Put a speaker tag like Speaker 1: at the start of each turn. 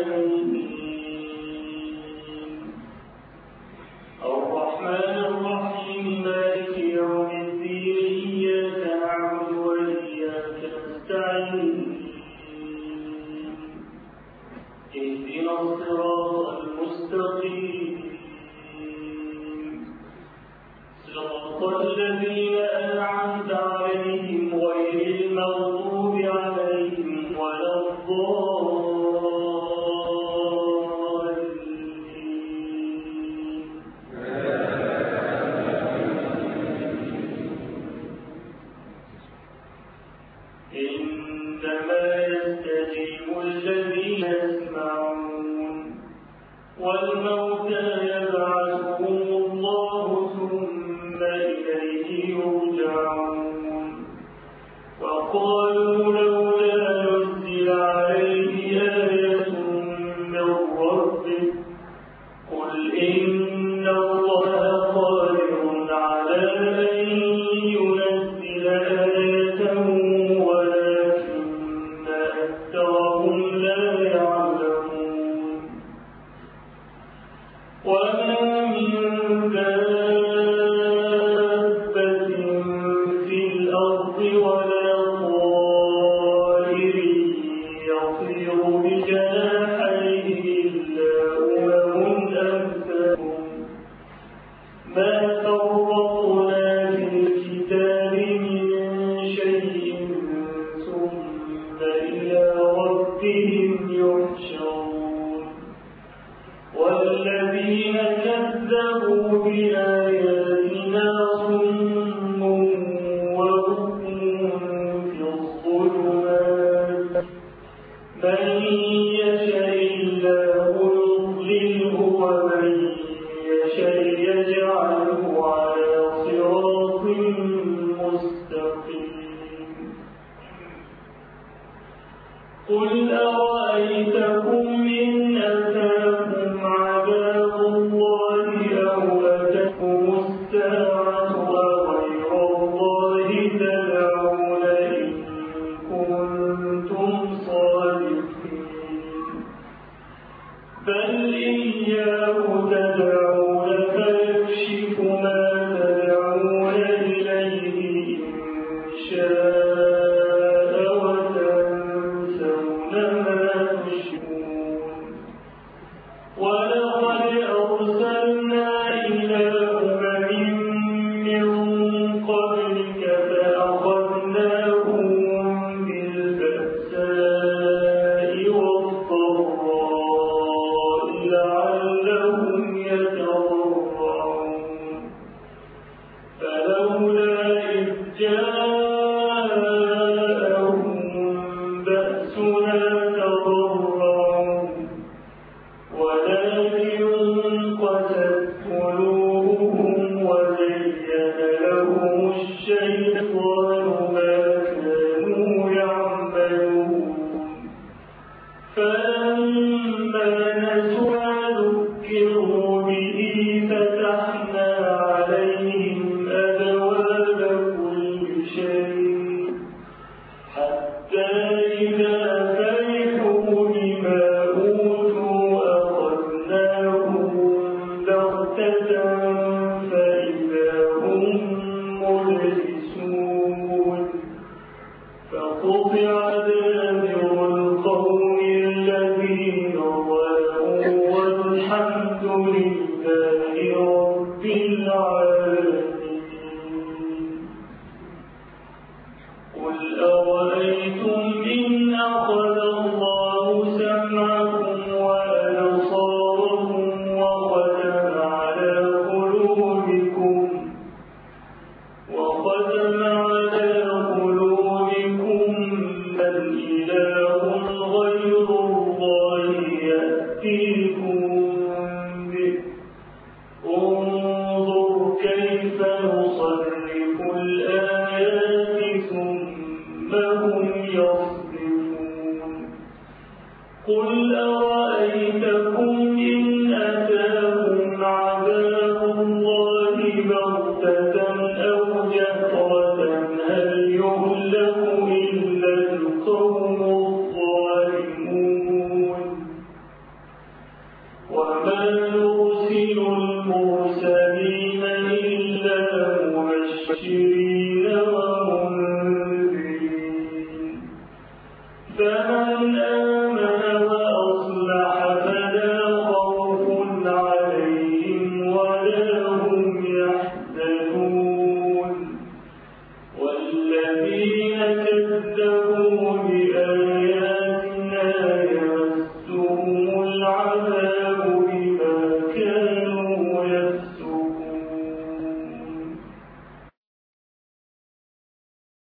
Speaker 1: الرحمن الرحيم مالك يوم الدين إياك نعبد وإياك نستعين اهدنا الصراط المستقيم صراط الذين أنعمت عليهم غير المغضوب عليهم ولا إنما يستجيب الذين يسمعون والموتى يبعثهم الله ثم إليه يرجعون وقالوا لولا نزل عليه آية من ربه قل إن الله قادر على أن ينزل آية ولكن أكثرهم لا يعلمون وما من دابة في الأرض ولا طائر يطير بجناحيه إلا أمم أمثالكم ما فرطنا في الكتاب من شيء ثم إلى ربهم يحشرون والذين كذبوا بآياتنا صم وبكم في الظلمات من يشاء الله يضلله ومن يشاء يجعله على صراط مستقيم قل أرأيتكم إن أتاكم عذاب الله أو أتتكم الساعة أغير الله تدعون إن كنتم صادقين بل إياه تدعون فيكشف ما تدعون إليه إن شاء وتنسون ما تشركون ولقد أرسلنا إلى أمم من قبلك فأخذناهم بالبأساء والضراء لعلهم يتضرعون فلولا إذ جاءهم بأسنا تضرعوا ولكن قست قلوبهم وزين لهم الشيطان ما كانوا يعملون فلما نسوا ما ذكروا به فتحنا عليهم أبواب كل شيء حتى إذا فرحوا بما أوتوا أخذناهم بغتة فإذا هم مبلسون فقطع دابر القوم الذين ظلموا والحمد لله رب العالمين قل أرأيتم إن أخذ الله سمعكم وأبصاركم وختم على قلوبكم من إله غير الله يأتيكم به انظر كيف نصرف الآيات ثم هم يصدفون قل أرأيتكم إن